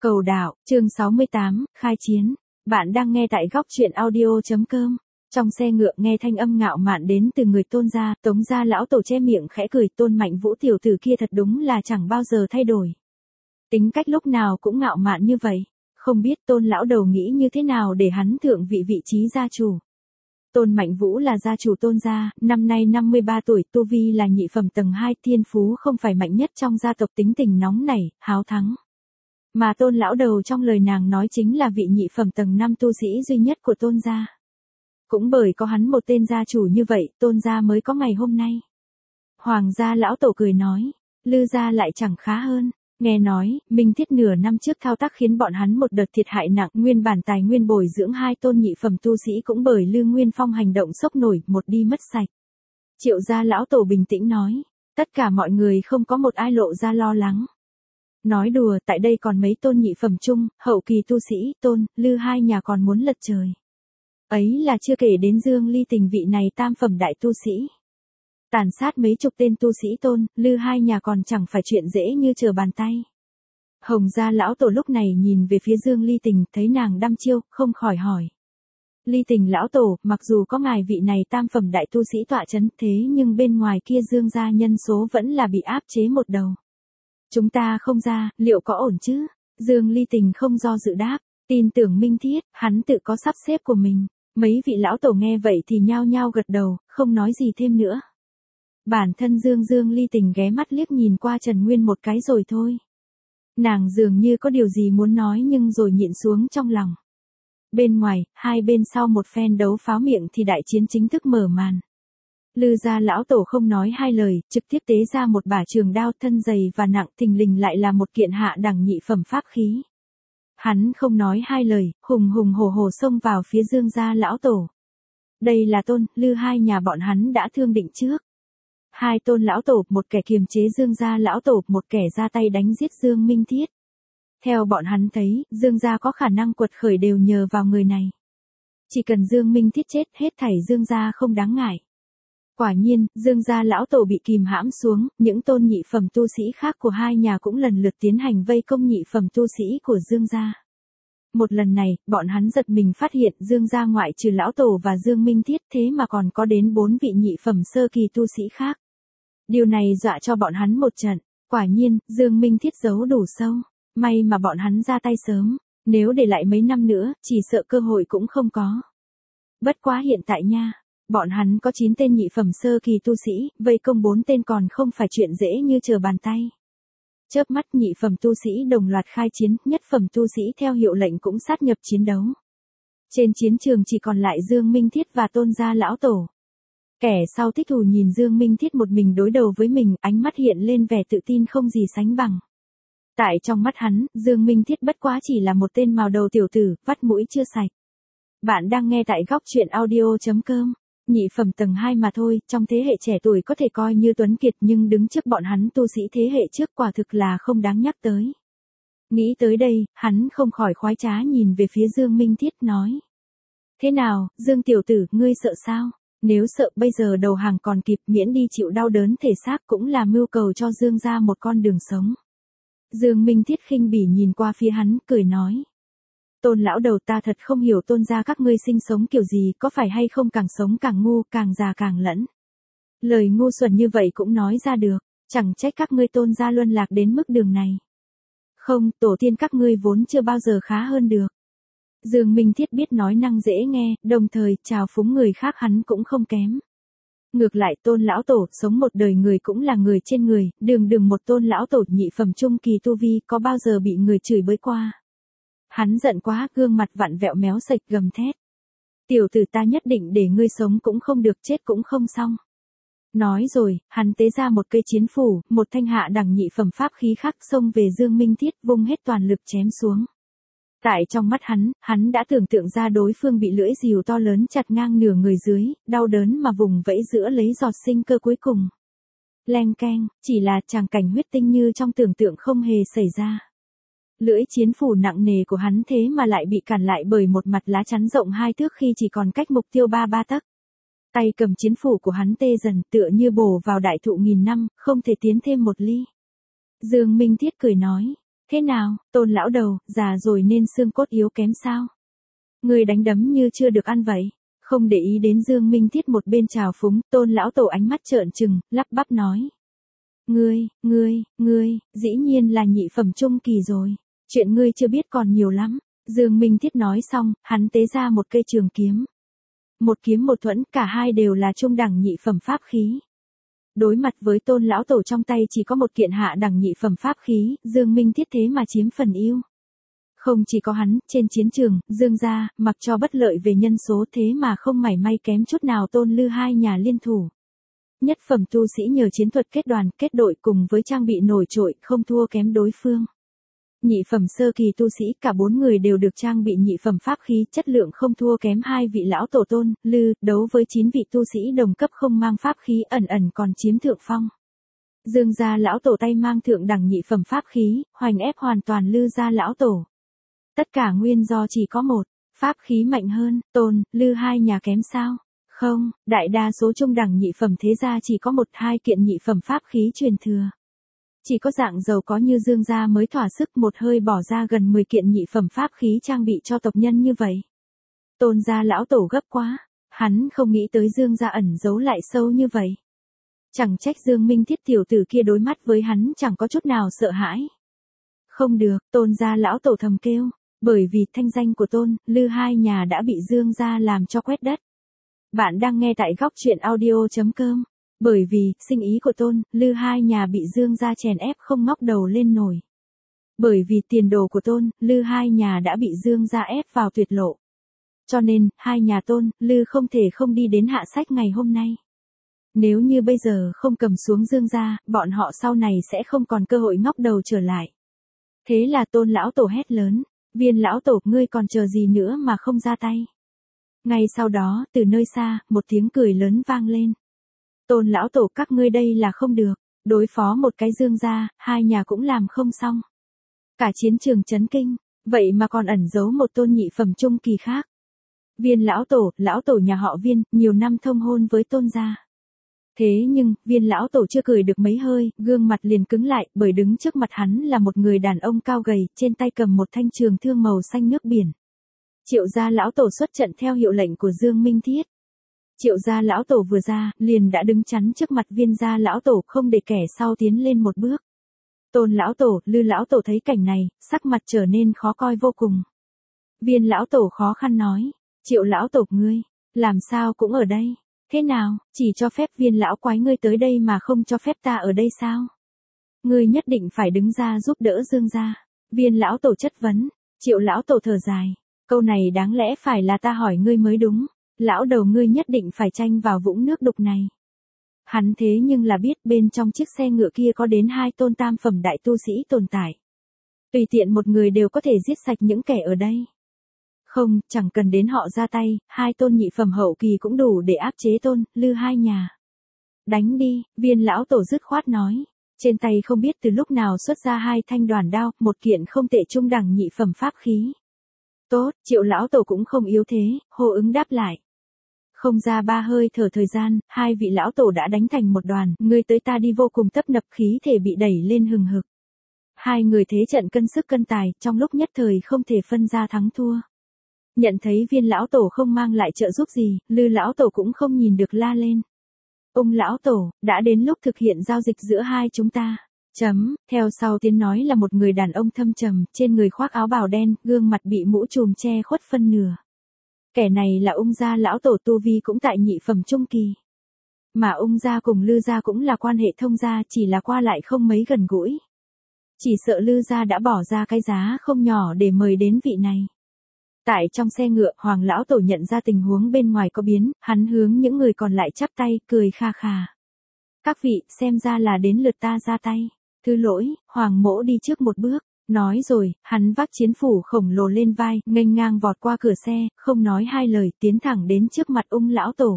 Cầu đạo, chương 68, khai chiến. Bạn đang nghe tại góc truyện audio.com. Trong xe ngựa nghe thanh âm ngạo mạn đến từ người Tôn gia, Tống gia lão tổ che miệng khẽ cười, Tôn Mạnh Vũ tiểu tử kia thật đúng là chẳng bao giờ thay đổi. Tính cách lúc nào cũng ngạo mạn như vậy, không biết Tôn lão đầu nghĩ như thế nào để hắn thượng vị trí gia chủ. Tôn Mạnh Vũ là gia chủ Tôn gia, năm nay 53 tuổi, tu vi là nhị phẩm tầng 2, thiên phú không phải mạnh nhất trong gia tộc, tính tình nóng nảy, háo thắng. Mà Tôn lão đầu trong lời nàng nói chính là vị nhị phẩm tầng 5 tu sĩ duy nhất của Tôn gia. Cũng bởi có hắn một tên gia chủ như vậy, Tôn gia mới có ngày hôm nay. Hoàng gia lão tổ cười nói, Lư gia lại chẳng khá hơn. Nghe nói, Minh Thiết nửa năm trước thao tác khiến bọn hắn một đợt thiệt hại nặng, nguyên bản tài nguyên bồi dưỡng hai tôn nhị phẩm tu sĩ cũng bởi Lư Nguyên Phong hành động sốc nổi, một đi mất sạch. Triệu gia lão tổ bình tĩnh nói, tất cả mọi người không có một ai lộ ra lo lắng. Nói đùa, tại đây còn mấy tôn nhị phẩm chung, hậu kỳ tu sĩ, Tôn, Lư hai nhà còn muốn lật trời. Ấy là chưa kể đến Dương Ly Tình vị này tam phẩm đại tu sĩ. Tàn sát mấy chục tên tu sĩ Tôn, Lư hai nhà còn chẳng phải chuyện dễ như trở bàn tay. Hồng gia lão tổ lúc này nhìn về phía Dương Ly Tình, thấy nàng đăm chiêu, không khỏi hỏi. Ly Tình lão tổ, mặc dù có ngài vị này tam phẩm đại tu sĩ tọa chấn, thế nhưng bên ngoài kia Dương gia nhân số vẫn là bị áp chế một đầu. Chúng ta không ra, liệu có ổn chứ? Dương Ly Tình không do dự đáp, tin tưởng Minh Thiết, hắn tự có sắp xếp của mình. Mấy vị lão tổ nghe vậy thì nhao nhao gật đầu, không nói gì thêm nữa. Bản thân Dương Ly Tình ghé mắt liếc nhìn qua Trần Nguyên một cái rồi thôi. Nàng dường như có điều gì muốn nói nhưng rồi nhịn xuống trong lòng. Bên ngoài, hai bên sau một phen đấu pháo miệng thì đại chiến chính thức mở màn. Lư gia lão tổ không nói hai lời, trực tiếp tế ra một bả trường đao thân dày và nặng, thình lình lại là một kiện hạ đẳng nhị phẩm pháp khí. Hắn không nói hai lời, hùng hùng hổ hổ xông vào phía Dương gia lão tổ. Đây là Tôn, Lư hai nhà bọn hắn đã thương định trước. Hai Tôn lão tổ, một kẻ kiềm chế Dương gia lão tổ, một kẻ ra tay đánh giết Dương Minh Thiết. Theo bọn hắn thấy, Dương gia có khả năng quật khởi đều nhờ vào người này. Chỉ cần Dương Minh Thiết chết, hết thảy Dương gia không đáng ngại. Quả nhiên, Dương gia lão tổ bị kìm hãm xuống, những tôn nhị phẩm tu sĩ khác của hai nhà cũng lần lượt tiến hành vây công nhị phẩm tu sĩ của Dương gia. Một lần này, bọn hắn giật mình phát hiện Dương gia ngoại trừ lão tổ và Dương Minh Thiết thế mà còn có đến 4 vị nhị phẩm sơ kỳ tu sĩ khác. Điều này dọa cho bọn hắn một trận, quả nhiên, Dương Minh Thiết giấu đủ sâu, may mà bọn hắn ra tay sớm, nếu để lại mấy năm nữa, chỉ sợ cơ hội cũng không có. Bất quá hiện tại nha. Bọn hắn có 9 tên nhị phẩm sơ kỳ tu sĩ, vây công 4 tên còn không phải chuyện dễ như trở bàn tay. Chớp mắt nhị phẩm tu sĩ đồng loạt khai chiến, nhất phẩm tu sĩ theo hiệu lệnh cũng sát nhập chiến đấu. Trên chiến trường chỉ còn lại Dương Minh Thiết và Tôn gia lão tổ. Kẻ sau thích thù nhìn Dương Minh Thiết một mình đối đầu với mình, ánh mắt hiện lên vẻ tự tin không gì sánh bằng. Tại trong mắt hắn, Dương Minh Thiết bất quá chỉ là một tên mào đầu tiểu tử, vắt mũi chưa sạch. Bạn đang nghe tại góc truyện audio.com. Nhị phẩm tầng 2 mà thôi, trong thế hệ trẻ tuổi có thể coi như tuấn kiệt nhưng đứng trước bọn hắn tu sĩ thế hệ trước quả thực là không đáng nhắc tới. Nghĩ tới đây, hắn không khỏi khoái trá nhìn về phía Dương Minh Thiết nói. Thế nào, Dương tiểu tử, ngươi sợ sao? Nếu sợ bây giờ đầu hàng còn kịp, miễn đi chịu đau đớn thể xác cũng là mưu cầu cho Dương gia một con đường sống. Dương Minh Thiết khinh bỉ nhìn qua phía hắn, cười nói. Tôn lão đầu, ta thật không hiểu Tôn gia các ngươi sinh sống kiểu gì, có phải hay không càng sống càng ngu, càng già càng lẫn. Lời ngu xuẩn như vậy cũng nói ra được, chẳng trách các ngươi Tôn gia luân lạc đến mức đường này. Không, tổ tiên các ngươi vốn chưa bao giờ khá hơn được. Dương Minh Thiết biết nói năng dễ nghe, đồng thời chào phúng người khác hắn cũng không kém. Ngược lại Tôn lão tổ, sống một đời người cũng là người trên người, đường một Tôn lão tổ nhị phẩm trung kỳ tu vi có bao giờ bị người chửi bới qua. Hắn giận quá, gương mặt vặn vẹo méo sạch gầm thét. Tiểu tử, ta nhất định để ngươi sống cũng không được, chết cũng không xong. Nói rồi, hắn tế ra một cây chiến phủ, một thanh hạ đẳng nhị phẩm pháp khí khác xông về Dương Minh Thiết, vung hết toàn lực chém xuống. Tại trong mắt hắn đã tưởng tượng ra đối phương bị lưỡi rìu to lớn chặt ngang nửa người dưới, đau đớn mà vùng vẫy giữa lấy giọt sinh cơ cuối cùng. Leng keng, chỉ là tràng cảnh huyết tinh như trong tưởng tượng không hề xảy ra. Lưỡi chiến phủ nặng nề của hắn thế mà lại bị cản lại bởi một mặt lá chắn rộng 2 thước khi chỉ còn cách mục tiêu 3 tấc. Tay cầm chiến phủ của hắn tê dần, tựa như bổ vào đại thụ nghìn năm, không thể tiến thêm một ly. Dương Minh Thiết cười nói, Thế nào, Tôn lão đầu, già rồi nên xương cốt yếu kém sao? Ngươi đánh đấm như chưa được ăn vậy. Không để ý đến Dương Minh Thiết một bên trào phúng, Tôn lão tổ ánh mắt trợn trừng, lắp bắp nói. Ngươi, dĩ nhiên là nhị phẩm trung kỳ rồi. Chuyện ngươi chưa biết còn nhiều lắm. Dương Minh Thiết nói xong, hắn tế ra một cây trường kiếm. Một kiếm một thuẫn, cả hai đều là trung đẳng nhị phẩm pháp khí. Đối mặt với Tôn lão tổ trong tay chỉ có một kiện hạ đẳng nhị phẩm pháp khí, Dương Minh Thiết thế mà chiếm phần ưu. Không chỉ có hắn, trên chiến trường, Dương gia, mặc cho bất lợi về nhân số thế mà không mảy may kém chút nào Tôn Lư hai nhà liên thủ. Nhất phẩm tu sĩ nhờ chiến thuật kết đoàn, kết đội cùng với trang bị nổi trội, không thua kém đối phương. Nhị phẩm sơ kỳ tu sĩ, cả 4 người đều được trang bị nhị phẩm pháp khí, chất lượng không thua kém 2 vị lão tổ Tôn, Lư, đấu với 9 vị tu sĩ đồng cấp không mang pháp khí, ẩn còn chiếm thượng phong. Dương gia lão tổ tay mang thượng đẳng nhị phẩm pháp khí, hoành ép hoàn toàn Lư gia lão tổ. Tất cả nguyên do chỉ có một, pháp khí mạnh hơn, Tôn, Lư hai nhà kém sao? Không, đại đa số trung đẳng nhị phẩm thế gia chỉ có 1-2 kiện nhị phẩm pháp khí truyền thừa. Chỉ có dạng giàu có như Dương gia mới thỏa sức một hơi bỏ ra gần 10 kiện nhị phẩm pháp khí trang bị cho tộc nhân như vậy. Tôn gia lão tổ gấp quá, hắn không nghĩ tới Dương gia ẩn giấu lại sâu như vậy. Chẳng trách Dương Minh Thiết tiểu tử kia đối mắt với hắn chẳng có chút nào sợ hãi. Không được, Tôn gia lão tổ thầm kêu, bởi vì thanh danh của Tôn, Lư hai nhà đã bị Dương gia làm cho quét đất. Bạn đang nghe tại góc truyện audio.com. Bởi vì, sinh ý của Tôn, Lư hai nhà bị Dương gia chèn ép không ngóc đầu lên nổi. Bởi vì tiền đồ của Tôn, Lư hai nhà đã bị Dương gia ép vào tuyệt lộ. Cho nên, hai nhà Tôn, Lư không thể không đi đến hạ sách ngày hôm nay. Nếu như bây giờ không cầm xuống Dương gia, bọn họ sau này sẽ không còn cơ hội ngóc đầu trở lại. Thế là Tôn lão tổ hét lớn, Viên lão tổ, ngươi còn chờ gì nữa mà không ra tay. Ngay sau đó, từ nơi xa, một tiếng cười lớn vang lên. Tôn lão tổ, các ngươi đây là không được, đối phó một cái Dương gia, hai nhà cũng làm không xong. Cả chiến trường chấn kinh, vậy mà còn ẩn giấu một Tôn nhị phẩm trung kỳ khác. Viên lão tổ nhà họ Viên, nhiều năm thông hôn với Tôn gia. Thế nhưng, Viên lão tổ chưa cười được mấy hơi, gương mặt liền cứng lại, bởi đứng trước mặt hắn là một người đàn ông cao gầy, trên tay cầm một thanh trường thương màu xanh nước biển. Triệu gia lão tổ xuất trận theo hiệu lệnh của Dương Minh Thiết. Triệu gia lão tổ vừa ra, liền đã đứng chắn trước mặt Viên gia lão tổ, không để kẻ sau tiến lên một bước. Tôn lão tổ, Lư lão tổ thấy cảnh này, sắc mặt trở nên khó coi vô cùng. Viên lão tổ khó khăn nói, Triệu lão tổ, ngươi, làm sao cũng ở đây. Thế nào, chỉ cho phép Viên lão quái ngươi tới đây mà không cho phép ta ở đây sao? Ngươi nhất định phải đứng ra giúp đỡ Dương gia. Viên lão tổ chất vấn, Triệu lão tổ thở dài, câu này đáng lẽ phải là ta hỏi ngươi mới đúng. Lão đầu, ngươi nhất định phải tranh vào vũng nước đục này. Hắn thế nhưng là biết bên trong chiếc xe ngựa kia có đến 2 Tôn tam phẩm đại tu sĩ tồn tại. Tùy tiện một người đều có thể giết sạch những kẻ ở đây. Không, chẳng cần đến họ ra tay, 2 Tôn nhị phẩm hậu kỳ cũng đủ để áp chế Tôn, Lư hai nhà. Đánh đi, Viên lão tổ dứt khoát nói. Trên tay không biết từ lúc nào xuất ra 2 thanh đoàn đao, một kiện không tệ trung đẳng nhị phẩm pháp khí. Tốt, Triệu lão tổ cũng không yếu thế, hô ứng đáp lại. Không ra 3 hơi thở thời gian, 2 vị lão tổ đã đánh thành một đoàn, ngươi tới ta đi vô cùng tấp nập, khí thể bị đẩy lên hừng hực. 2 người thế trận cân sức cân tài, trong lúc nhất thời không thể phân ra thắng thua. Nhận thấy Viên lão tổ không mang lại trợ giúp gì, Lư lão tổ cũng không nhìn được la lên. Ông lão tổ, đã đến lúc thực hiện giao dịch giữa hai chúng ta. Theo sau tiếng nói là một người đàn ông thâm trầm, trên người khoác áo bào đen, gương mặt bị mũ trùm che khuất phân nửa. Kẻ này là Ung gia lão tổ, tu vi cũng tại nhị phẩm trung kỳ. Mà Ung gia cùng Lư gia cũng là quan hệ thông gia, chỉ là qua lại không mấy gần gũi. Chỉ sợ Lư gia đã bỏ ra cái giá không nhỏ để mời đến vị này. Tại trong xe ngựa, Hoàng lão tổ nhận ra tình huống bên ngoài có biến, hắn hướng những người còn lại chắp tay, cười kha khà. Các vị, xem ra là đến lượt ta ra tay. Thứ lỗi, Hoàng mỗ đi trước một bước. Nói rồi, hắn vác chiến phủ khổng lồ lên vai, nghênh ngang vọt qua cửa xe, không nói hai lời, tiến thẳng đến trước mặt Ung lão tổ.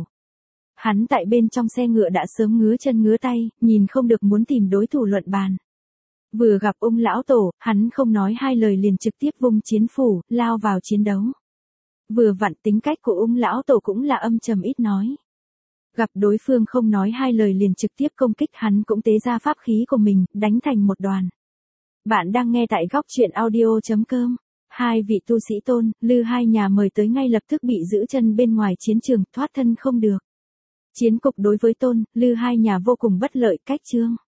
Hắn tại bên trong xe ngựa đã sớm ngứa chân ngứa tay, nhìn không được muốn tìm đối thủ luận bàn. Vừa gặp Ung lão tổ, hắn không nói hai lời liền trực tiếp vung chiến phủ, lao vào chiến đấu. Vừa vặn tính cách của Ung lão tổ cũng là âm trầm ít nói. Gặp đối phương không nói hai lời liền trực tiếp công kích, hắn cũng tế ra pháp khí của mình, đánh thành một đoàn. Bạn đang nghe tại góc truyện audio.com. Hai vị tu sĩ Tôn, Lư hai nhà mời tới ngay lập tức bị giữ chân bên ngoài chiến trường, thoát thân không được. Chiến cục đối với Tôn, Lư hai nhà vô cùng bất lợi, cách chương.